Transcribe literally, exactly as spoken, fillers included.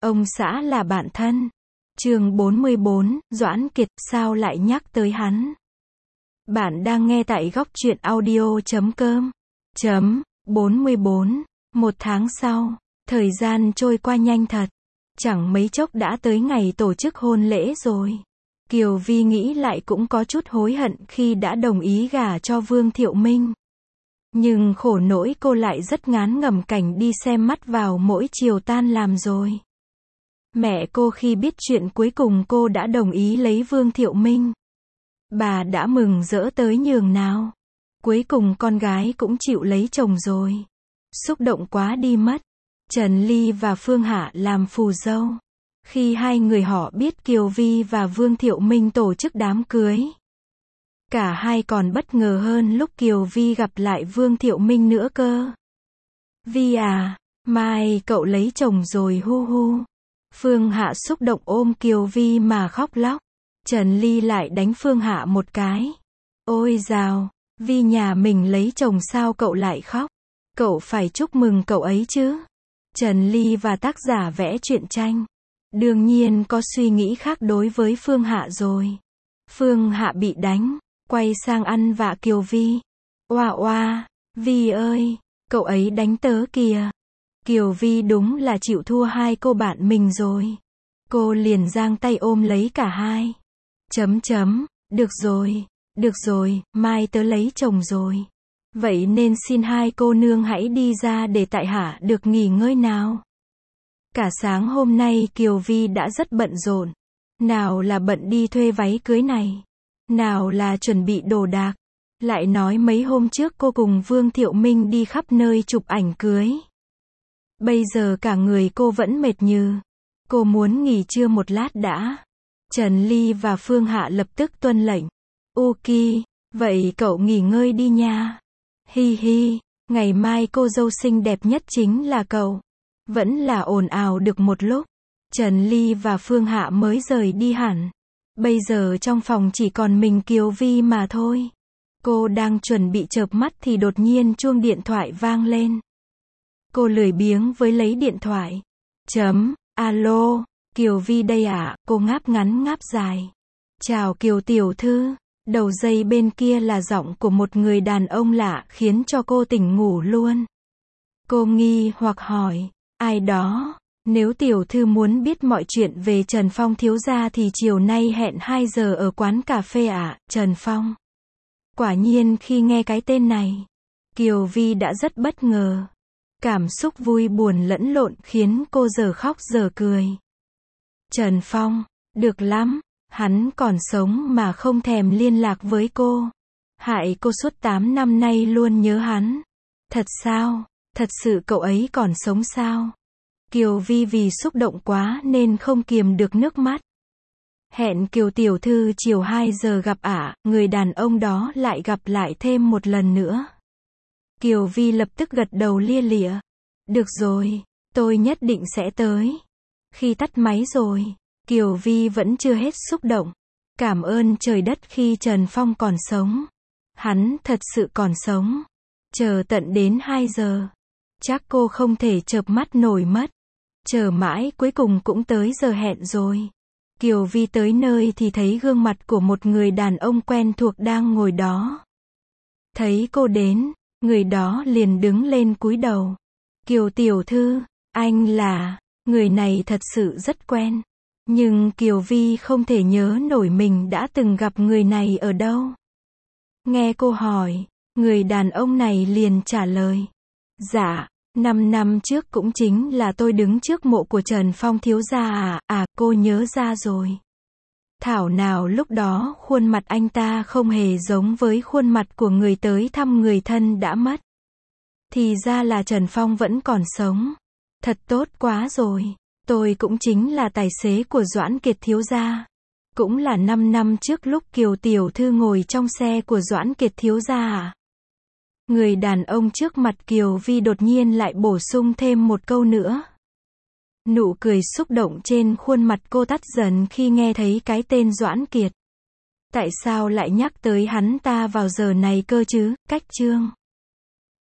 Ông xã là bạn thân. Chương bốn mươi bốn, Doãn Kiệt, sao lại nhắc tới hắn? Bạn đang nghe tại góc truyện audio chấm com. Chấm, bốn mươi bốn, một tháng sau, thời gian trôi qua nhanh thật. Chẳng mấy chốc đã tới ngày tổ chức hôn lễ rồi. Kiều Vi nghĩ lại cũng có chút hối hận khi đã đồng ý gả cho Vương Thiệu Minh. Nhưng khổ nỗi cô lại rất ngán ngẩm cảnh đi xem mắt vào mỗi chiều tan làm rồi. Mẹ cô khi biết chuyện cuối cùng cô đã đồng ý lấy Vương Thiệu Minh, bà đã mừng rỡ tới nhường nào. Cuối cùng con gái cũng chịu lấy chồng rồi. Xúc động quá đi mất. Trần Ly và Phương Hạ làm phù dâu. Khi hai người họ biết Kiều Vi và Vương Thiệu Minh tổ chức đám cưới, cả hai còn bất ngờ hơn lúc Kiều Vi gặp lại Vương Thiệu Minh nữa cơ. Vi à, mai cậu lấy chồng rồi hu hu. Phương Hạ xúc động ôm Kiều Vi mà khóc lóc. Trần Ly lại đánh Phương Hạ một cái. Ôi dào, Vi nhà mình lấy chồng sao cậu lại khóc? Cậu phải chúc mừng cậu ấy chứ. Trần Ly và tác giả vẽ truyện tranh đương nhiên có suy nghĩ khác đối với Phương Hạ rồi. Phương Hạ bị đánh, quay sang ăn vạ Kiều Vi. Oa oa, Vi ơi, cậu ấy đánh tớ kìa. Kiều Vi đúng là chịu thua hai cô bạn mình rồi. Cô liền giang tay ôm lấy cả hai. Chấm chấm, được rồi, được rồi, mai tớ lấy chồng rồi. Vậy nên xin hai cô nương hãy đi ra để tại hạ được nghỉ ngơi nào. Cả sáng hôm nay Kiều Vi đã rất bận rộn. Nào là bận đi thuê váy cưới này, nào là chuẩn bị đồ đạc. Lại nói mấy hôm trước cô cùng Vương Thiệu Minh đi khắp nơi chụp ảnh cưới. Bây giờ cả người cô vẫn mệt nhừ. Cô muốn nghỉ trưa một lát đã. Trần Ly và Phương Hạ lập tức tuân lệnh. Ok, vậy cậu nghỉ ngơi đi nha. Hi hi, ngày mai cô dâu xinh đẹp nhất chính là cậu. Vẫn là ồn ào được một lúc, Trần Ly và Phương Hạ mới rời đi hẳn. Bây giờ trong phòng chỉ còn mình Kiều Vi mà thôi. Cô đang chuẩn bị chợp mắt thì đột nhiên chuông điện thoại vang lên. Cô lười biếng với lấy điện thoại. Chấm, alo, Kiều Vi đây ạ, cô ngáp ngắn ngáp dài. Chào Kiều tiểu thư. Đầu dây bên kia là giọng của một người đàn ông lạ khiến cho cô tỉnh ngủ luôn. Cô nghi hoặc hỏi, ai đó? Nếu tiểu thư muốn biết mọi chuyện về Trần Phong thiếu gia thì chiều nay hẹn hai giờ ở quán cà phê ạ, à, Trần Phong. Quả nhiên khi nghe cái tên này, Kiều Vi đã rất bất ngờ. Cảm xúc vui buồn lẫn lộn khiến cô giờ khóc giờ cười. Trần Phong, được lắm. Hắn còn sống mà không thèm liên lạc với cô. Hại cô suốt tám năm nay luôn nhớ hắn. Thật sao? Thật sự cậu ấy còn sống sao? Kiều Vi vì xúc động quá nên không kiềm được nước mắt. Hẹn Kiều tiểu thư chiều hai giờ gặp ạ, à, người đàn ông đó lại gặp lại thêm một lần nữa. Kiều Vi lập tức gật đầu lia lịa. Được rồi, tôi nhất định sẽ tới. Khi tắt máy rồi, Kiều Vi vẫn chưa hết xúc động. Cảm ơn trời đất khi Trần Phong còn sống. Hắn thật sự còn sống. Chờ tận đến hai giờ. Chắc cô không thể chợp mắt nổi mất. Chờ mãi cuối cùng cũng tới giờ hẹn rồi. Kiều Vi tới nơi thì thấy gương mặt của một người đàn ông quen thuộc đang ngồi đó. Thấy cô đến, người đó liền đứng lên cúi đầu. Kiều tiểu thư, anh là... Người này thật sự rất quen. Nhưng Kiều Vi không thể nhớ nổi mình đã từng gặp người này ở đâu. Nghe cô hỏi, người đàn ông này liền trả lời. Dạ, năm năm trước cũng chính là tôi đứng trước mộ của Trần Phong thiếu gia à, à cô nhớ ra rồi. Thảo nào lúc đó khuôn mặt anh ta không hề giống với khuôn mặt của người tới thăm người thân đã mất. Thì ra là Trần Phong vẫn còn sống. Thật tốt quá rồi. Tôi cũng chính là tài xế của Doãn Kiệt thiếu gia. Cũng là năm năm trước lúc Kiều tiểu thư ngồi trong xe của Doãn Kiệt thiếu gia à? Người đàn ông trước mặt Kiều Vi đột nhiên lại bổ sung thêm một câu nữa. Nụ cười xúc động trên khuôn mặt cô tắt dần khi nghe thấy cái tên Doãn Kiệt. Tại sao lại nhắc tới hắn ta vào giờ này cơ chứ? Cách chương